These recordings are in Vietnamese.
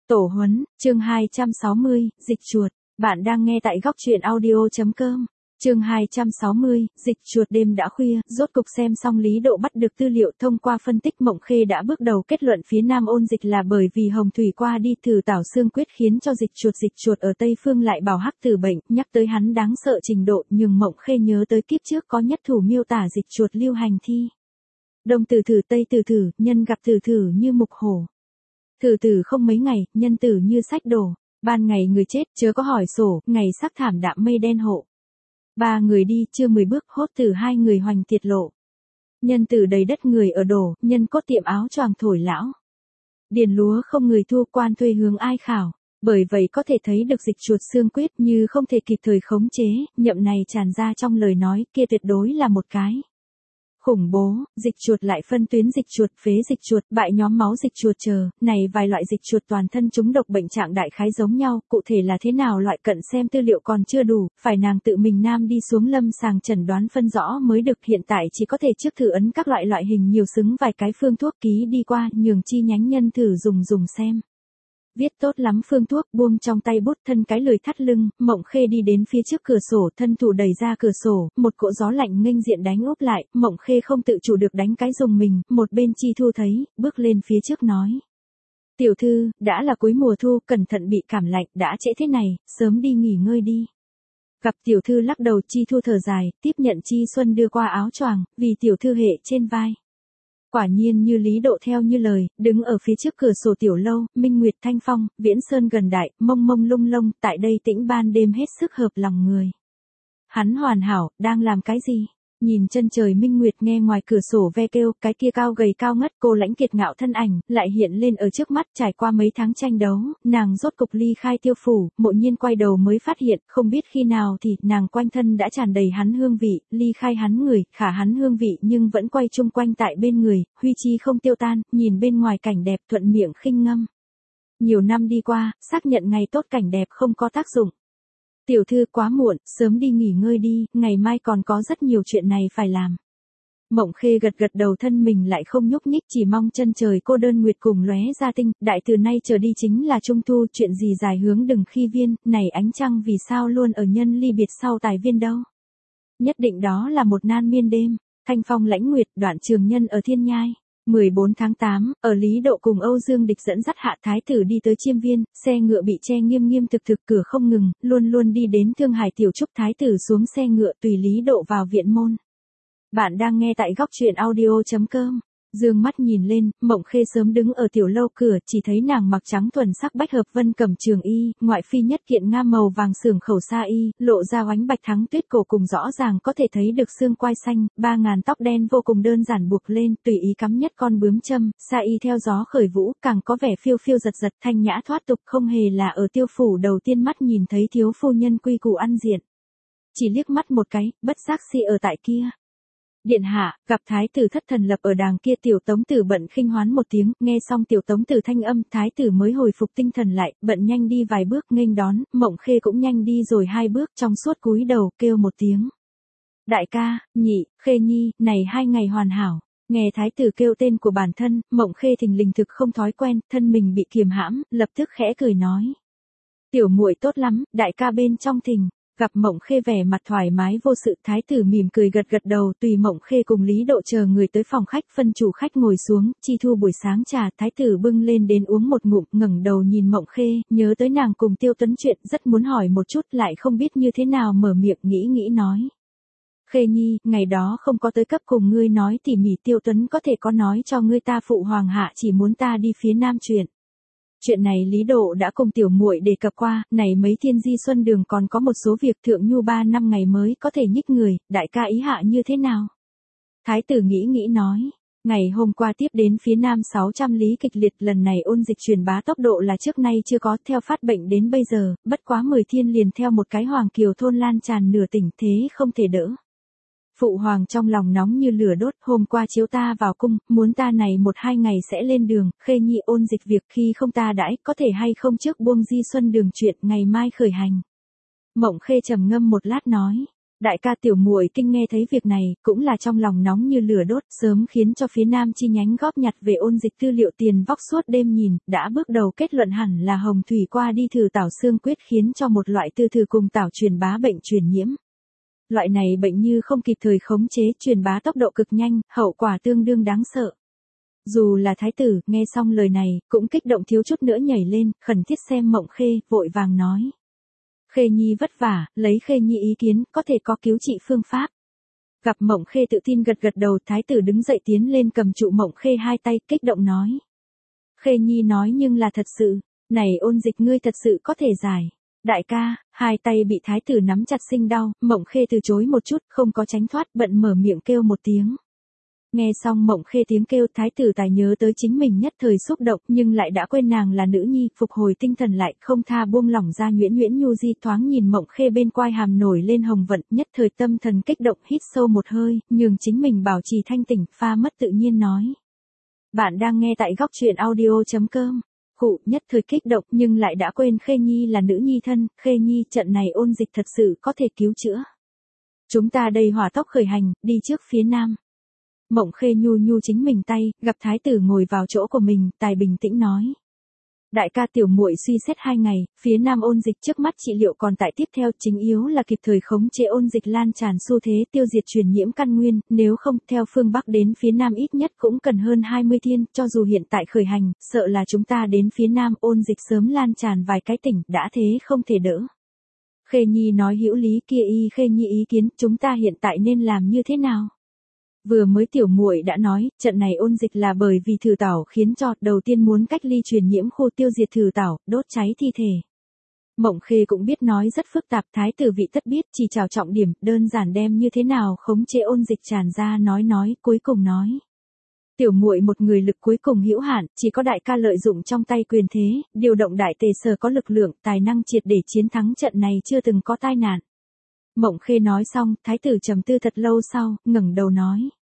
Tổ huấn, chương 260, dịch chuột. Bạn đang nghe tại góc truyện audio.com. Chương 260, dịch chuột. Đêm đã khuya, rốt cục xem xong Lý Độ bắt được tư liệu. Thông qua phân tích, Mộng Khê đã bước đầu kết luận phía Nam ôn dịch là bởi vì Hồng Thủy qua đi thử tảo xương quyết khiến cho dịch chuột ở Tây Phương lại bảo hắc tử bệnh. Nhắc tới hắn đáng sợ trình độ, nhưng Mộng Khê nhớ tới kiếp trước có nhất thủ miêu tả dịch chuột lưu hành thi. Đông tử thử Tây tử thử, nhân gặp tử thử như mục hổ. Thử tử không mấy ngày, nhân tử như sách đổ. Ban ngày người chết, chớ có hỏi sổ, ngày sắc thảm đạm mây đen hộ. 3 người đi, chưa 10 bước, hốt tử 2 người hoành tiệt lộ. Nhân tử đầy đất người ở đổ, nhân cốt tiệm áo choàng thổi lão. Điền lúa không người thu, quan thuê hướng ai khảo. Bởi vậy có thể thấy được dịch chuột xương quyết như không thể kịp thời khống chế, nhậm này tràn ra trong lời nói kia tuyệt đối là một cái khủng bố. Dịch chuột lại phân tuyến dịch chuột, phế dịch chuột, bại nhóm máu dịch chuột chờ, này vài loại dịch chuột toàn thân chúng độc bệnh trạng đại khái giống nhau, cụ thể là thế nào loại cận xem tư liệu còn chưa đủ, phải nàng tự mình nam đi xuống lâm sàng chẩn đoán phân rõ mới được. Hiện tại chỉ có thể trước thử ấn các loại hình nhiều xứng vài cái phương thuốc ký đi qua, nhường chi nhánh nhân thử dùng xem. Viết tốt lắm phương thuốc, buông trong tay bút, thân cái lười thắt lưng, Mộng Khê đi đến phía trước cửa sổ, thân thủ đẩy ra cửa sổ, một cỗ gió lạnh nghênh diện đánh úp lại, Mộng Khê không tự chủ được đánh cái dùng mình, một bên Chi Thu thấy, bước lên phía trước nói. Tiểu thư, đã là cuối mùa thu, cẩn thận bị cảm lạnh, đã trễ thế này, sớm đi nghỉ ngơi đi. Gặp tiểu thư lắc đầu, Chi Thu thở dài, tiếp nhận Chi Xuân đưa qua áo choàng, vì tiểu thư hệ trên vai. Quả nhiên như Lý Độ theo như lời, đứng ở phía trước cửa sổ tiểu lâu, minh nguyệt thanh phong, viễn sơn gần đại, mông mông lung lông, tại đây tĩnh ban đêm hết sức hợp lòng người. Hắn hoàn hảo, đang làm cái gì? Nhìn chân trời minh nguyệt, nghe ngoài cửa sổ ve kêu, cái kia cao gầy cao ngất cô lãnh kiệt ngạo thân ảnh, lại hiện lên ở trước mắt. Trải qua mấy tháng tranh đấu, nàng rốt cục ly khai Tiêu phủ, Mộ Nhiên quay đầu mới phát hiện, không biết khi nào thì, nàng quanh thân đã tràn đầy hắn hương vị, ly khai hắn người, khả hắn hương vị nhưng vẫn quay chung quanh tại bên người, huy chi không tiêu tan, nhìn bên ngoài cảnh đẹp thuận miệng khinh ngâm. Nhiều năm đi qua, xác nhận ngày tốt cảnh đẹp không có tác dụng. Tiểu thư quá muộn, sớm đi nghỉ ngơi đi, ngày mai còn có rất nhiều chuyện này phải làm. Mộng Khê gật đầu, thân mình lại không nhúc nhích, chỉ mong chân trời cô đơn nguyệt cùng lóe ra tinh, đại từ nay trở đi chính là trung thu, chuyện gì dài hướng đừng khi viên, này ánh trăng vì sao luôn ở nhân ly biệt sau tài viên đâu. Nhất định đó là một nan miên đêm, thanh phong lãnh nguyệt, đoạn trường nhân ở thiên nhai. 14 tháng 8, ở Lý Độ cùng Âu Dương Địch dẫn dắt hạ thái tử đi tới Chiêm Viên, xe ngựa bị che nghiêm thực cửa không ngừng, luôn đi đến Thương Hải Tiểu Trúc. Thái tử xuống xe ngựa tùy Lý Độ vào viện môn. Bạn đang nghe tại góc truyện audio.com. Dương mắt nhìn lên, Mộng Khê sớm đứng ở tiểu lâu cửa, chỉ thấy nàng mặc trắng thuần sắc bách hợp vân cẩm trường y, ngoại phi nhất kiện nga màu vàng sưởng khẩu sa y, lộ ra oánh bạch thắng tuyết cổ cùng rõ ràng có thể thấy được xương quai xanh, 3000 tóc đen vô cùng đơn giản buộc lên, tùy ý cắm nhất con bướm châm, sa y theo gió khởi vũ, càng có vẻ phiêu giật, thanh nhã thoát tục, không hề là ở Tiêu phủ đầu tiên mắt nhìn thấy thiếu phu nhân quy củ ăn diện. Chỉ liếc mắt một cái, bất giác si ở tại kia. Điện hạ, gặp thái tử thất thần lập ở đàng kia. Tiểu tống tử bận khinh hoán một tiếng, nghe xong tiểu tống tử thanh âm, thái tử mới hồi phục tinh thần lại, bận nhanh đi vài bước nghênh đón, Mộng Khê cũng nhanh đi rồi 2 bước, trong suốt cúi đầu, kêu một tiếng. Đại ca, nhị, Khê nhi, này 2 ngày hoàn hảo. Nghe thái tử kêu tên của bản thân, Mộng Khê thình lình thực không thói quen, thân mình bị kiềm hãm, lập tức khẽ cười nói. Tiểu muội tốt lắm, đại ca bên trong thình. Gặp Mộng Khê vẻ mặt thoải mái vô sự, thái tử mỉm cười gật đầu, tùy Mộng Khê cùng Lý Độ chờ người tới phòng khách, phân chủ khách ngồi xuống. Chi Thu buổi sáng trà, thái tử bưng lên đến uống một ngụm, ngẩng đầu nhìn Mộng Khê, nhớ tới nàng cùng Tiêu Tuấn chuyện, rất muốn hỏi một chút, lại không biết như thế nào mở miệng, nghĩ nói. Khê nhi, ngày đó không có tới cấp cùng ngươi nói tỉ mỉ, Tiêu Tuấn có thể có nói cho ngươi ta phụ hoàng hạ chỉ muốn ta đi phía nam chuyện. Chuyện này Lý Độ đã cùng tiểu muội đề cập qua, này mấy thiên di xuân đường còn có một số việc thượng nhu 3 năm ngày mới có thể nhích người, đại ca ý hạ như thế nào? Thái tử nghĩ nói, ngày hôm qua tiếp đến phía nam 600 lý kịch liệt, lần này ôn dịch truyền bá tốc độ là trước nay chưa có, theo phát bệnh đến bây giờ, bất quá 10 thiên liền theo một cái Hoàng Kiều thôn lan tràn nửa tỉnh, thế không thể đỡ. Phụ hoàng trong lòng nóng như lửa đốt, hôm qua chiếu ta vào cung, muốn ta này 1-2 ngày sẽ lên đường, Khê nhi ôn dịch việc khi không ta đãi, có thể hay không trước buông di xuân đường chuyện, ngày mai khởi hành. Mộng Khê trầm ngâm một lát nói, Đại ca Tiểu Muội Kinh nghe thấy việc này, cũng là trong lòng nóng như lửa đốt, sớm khiến cho phía Nam chi nhánh góp nhặt về ôn dịch tư liệu tiền vóc suốt đêm nhìn, đã bước đầu kết luận hẳn là Hồng Thủy qua đi thử tảo xương quyết khiến cho một loại tư thử cùng tảo truyền bá bệnh truyền nhiễm. Loại này bệnh như không kịp thời khống chế truyền bá tốc độ cực nhanh, hậu quả tương đương đáng sợ. Dù là thái tử, nghe xong lời này, cũng kích động thiếu chút nữa nhảy lên, khẩn thiết xem Mộng Khê, vội vàng nói. Khê Nhi vất vả, lấy Khê Nhi ý kiến, có thể có cứu trị phương pháp. Gặp Mộng Khê tự tin gật gật đầu, thái tử đứng dậy tiến lên cầm trụ Mộng Khê hai tay, kích động nói. Khê Nhi nói nhưng là thật sự, này ôn dịch ngươi thật sự có thể giải. Đại ca, hai tay bị thái tử nắm chặt sinh đau, Mộng Khê từ chối một chút, không có tránh thoát, bận mở miệng kêu một tiếng. Nghe xong Mộng Khê tiếng kêu, thái tử tài nhớ tới chính mình nhất thời xúc động, nhưng lại đã quên nàng là nữ nhi, phục hồi tinh thần lại, không tha buông lỏng ra nhuyễn nhuyễn nhu di, thoáng nhìn Mộng Khê bên quai hàm nổi lên hồng vận, nhất thời tâm thần kích động, hít sâu một hơi, nhường chính mình bảo trì thanh tỉnh, pha mất tự nhiên nói. Bạn đang nghe tại góc truyện audio.com. Khụ, nhất thời kích động nhưng lại đã quên Khê Nhi là nữ nhi thân, Khê Nhi, trận này ôn dịch thật sự có thể cứu chữa. Chúng ta đây hỏa tốc khởi hành, đi trước phía Nam. Mộng Khê nhu nhu chính mình tay, gặp thái tử ngồi vào chỗ của mình, tài bình tĩnh nói. Đại ca Tiểu Muội suy xét 2 ngày, phía Nam ôn dịch trước mắt trị liệu còn tại tiếp theo, chính yếu là kịp thời khống chế ôn dịch lan tràn xu thế tiêu diệt truyền nhiễm căn nguyên, nếu không theo phương Bắc đến phía Nam ít nhất cũng cần hơn 20 thiên, cho dù hiện tại khởi hành, sợ là chúng ta đến phía Nam ôn dịch sớm lan tràn vài cái tỉnh, đã thế không thể đỡ. Khê Nhi nói hữu lý, kia y Khê Nhi ý kiến, chúng ta hiện tại nên làm như thế nào? Vừa mới Tiểu Muội đã nói, trận này ôn dịch là bởi vì thử tảo khiến cho, đầu tiên muốn cách ly truyền nhiễm khu tiêu diệt thử tảo, đốt cháy thi thể. Mộng Khê cũng biết nói rất phức tạp, thái tử vị tất biết, chỉ trào trọng điểm, đơn giản đem như thế nào khống chế ôn dịch tràn ra nói, cuối cùng nói. Tiểu Muội một người lực cuối cùng hữu hạn, chỉ có đại ca lợi dụng trong tay quyền thế, điều động đại tề sở có lực lượng, tài năng triệt để chiến thắng trận này chưa từng có tai nạn. Mộng Khê nói xong, thái tử trầm tư thật lâu sau, ngẩng đầu nói.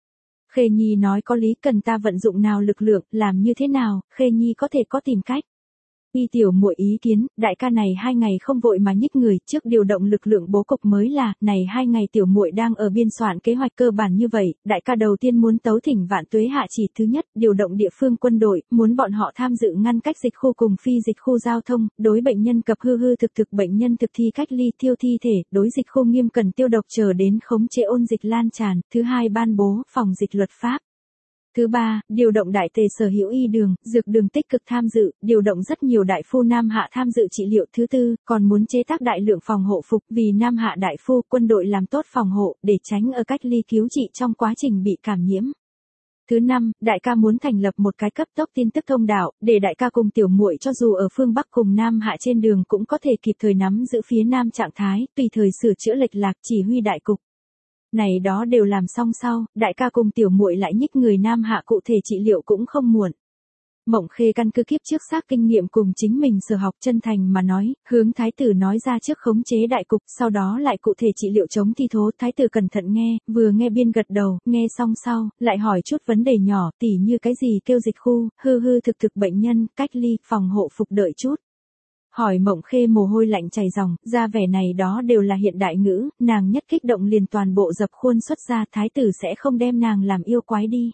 Khê Nhi nói có lý, cần ta vận dụng nào lực lượng, làm như thế nào, Khê Nhi có thể có tìm cách. Y Tiểu Muội ý kiến, đại ca này 2 ngày không vội mà nhích người, trước điều động lực lượng bố cục mới là, này 2 ngày Tiểu Muội đang ở biên soạn kế hoạch cơ bản như vậy, đại ca đầu tiên muốn tấu thỉnh Vạn Tuế hạ chỉ, thứ nhất, điều động địa phương quân đội, muốn bọn họ tham dự ngăn cách dịch khu cùng phi dịch khu giao thông, đối bệnh nhân cập hư thực bệnh nhân thực thi cách ly tiêu thi thể, đối dịch khu nghiêm cần tiêu độc chờ đến khống chế ôn dịch lan tràn, thứ hai ban bố phòng dịch luật pháp. Thứ ba, điều động đại tề sở hữu y đường, dược đường tích cực tham dự, điều động rất nhiều đại phu Nam Hạ tham dự trị liệu. Thứ tư, còn muốn chế tác đại lượng phòng hộ phục vì Nam Hạ đại phu, quân đội làm tốt phòng hộ, để tránh ở cách ly cứu trị trong quá trình bị cảm nhiễm. Thứ năm, đại ca muốn thành lập một cái cấp tốc tin tức thông đạo, để đại ca cùng Tiểu Muội cho dù ở phương Bắc cùng Nam Hạ trên đường cũng có thể kịp thời nắm giữ phía Nam trạng thái, tùy thời sửa chữa lệch lạc, chỉ huy đại cục. Này đó đều làm xong sau, đại ca cùng Tiểu Muội lại nhích người Nam Hạ cụ thể trị liệu cũng không muộn. Mộng Khê căn cứ kiếp trước xác kinh nghiệm cùng chính mình sở học chân thành mà nói, hướng thái tử nói ra trước khống chế đại cục, sau đó lại cụ thể trị liệu chống thi thố. Thái tử cẩn thận nghe, vừa nghe biên gật đầu, nghe xong sau, lại hỏi chút vấn đề nhỏ, tỉ như cái gì kêu dịch khu, hư thực bệnh nhân, cách ly, phòng hộ phục đợi chút. Hỏi Mộng Khê mồ hôi lạnh chảy ròng, ra vẻ này đó đều là hiện đại ngữ, nàng nhất kích động liền toàn bộ dập khuôn xuất ra, thái tử sẽ không đem nàng làm yêu quái đi.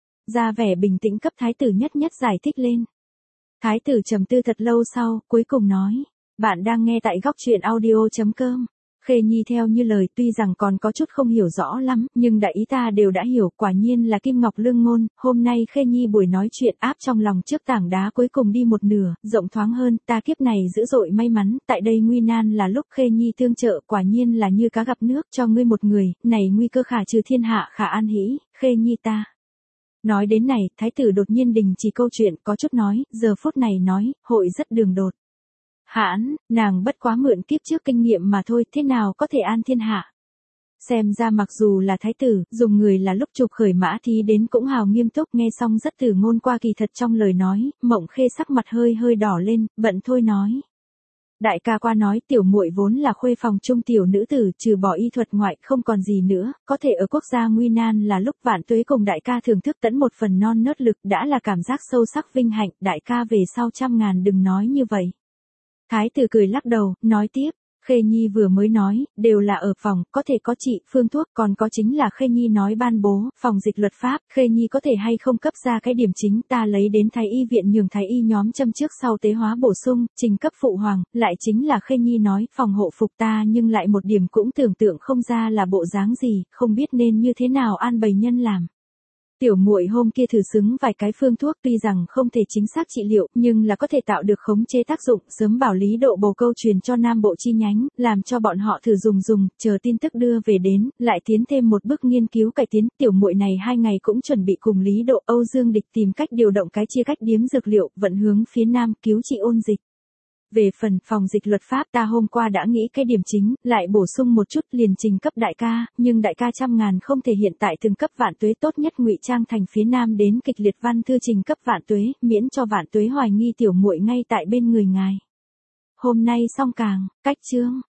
Ra vẻ bình tĩnh cấp thái tử nhất giải thích lên. Thái tử trầm tư thật lâu sau, cuối cùng nói, bạn đang nghe tại góc truyện audio.com. Khê Nhi theo như lời tuy rằng còn có chút không hiểu rõ lắm, nhưng đại ý ta đều đã hiểu, quả nhiên là kim ngọc lương ngôn. Hôm nay Khê Nhi buổi nói chuyện áp trong lòng trước tảng đá cuối cùng đi một nửa, rộng thoáng hơn, ta kiếp này dữ dội may mắn, tại đây nguy nan là lúc Khê Nhi tương trợ, quả nhiên là như cá gặp nước, cho ngươi một người, này nguy cơ khả trừ thiên hạ khả an hỷ, Khê Nhi ta. Nói đến này, thái tử đột nhiên đình chỉ câu chuyện, có chút nói, giờ phút này nói, hội rất đường đột. Hãn, nàng bất quá mượn kiếp trước kinh nghiệm mà thôi, thế nào có thể an thiên hạ. Xem ra mặc dù là thái tử, dùng người là lúc chụp khởi mã thí đến cũng hào nghiêm túc, nghe xong rất từ ngôn qua kỳ thật trong lời nói, Mộng Khê sắc mặt hơi đỏ lên, bận thôi nói. Đại ca qua nói Tiểu Muội vốn là khuê phòng trung tiểu nữ tử, trừ bỏ y thuật ngoại không còn gì nữa, có thể ở quốc gia nguy nan là lúc Vạn Tuế cùng đại ca thưởng thức tẫn một phần non nớt lực đã là cảm giác sâu sắc vinh hạnh, đại ca về sau 100.000 đừng nói như vậy. Thái tử cười lắc đầu, nói tiếp, Khê Nhi vừa mới nói, đều là ở phòng, có thể có trị, phương thuốc, còn có chính là Khê Nhi nói ban bố, phòng dịch luật pháp, Khê Nhi có thể hay không cấp ra cái điểm chính ta lấy đến thái y viện nhường thái y nhóm châm trước sau tế hóa bổ sung, trình cấp phụ hoàng, lại chính là Khê Nhi nói, phòng hộ phục ta nhưng lại một điểm cũng tưởng tượng không ra là bộ dáng gì, không biết nên như thế nào an bày nhân làm. Tiểu muội hôm kia thử xứng vài cái phương thuốc tuy rằng không thể chính xác trị liệu, nhưng là có thể tạo được khống chế tác dụng, sớm bảo Lý Độ bồ câu truyền cho Nam Bộ chi nhánh, làm cho bọn họ thử dùng, chờ tin tức đưa về đến, lại tiến thêm một bước nghiên cứu cải tiến. Tiểu muội này 2 ngày cũng chuẩn bị cùng Lý Độ, Âu Dương Địch tìm cách điều động cái chia cách điếm dược liệu, vận hướng phía Nam cứu trị ôn dịch. Về phần phòng dịch luật pháp ta hôm qua đã nghĩ cái điểm chính, lại bổ sung một chút liền trình cấp đại ca, nhưng đại ca trăm ngàn không thể hiện tại từng cấp vạn tuế, tốt nhất ngụy trang thành phía Nam đến kịch liệt văn thư trình cấp vạn tuế, miễn cho vạn tuế hoài nghi tiểu muội ngay tại bên người ngài. Hôm nay xong càng, cách chương.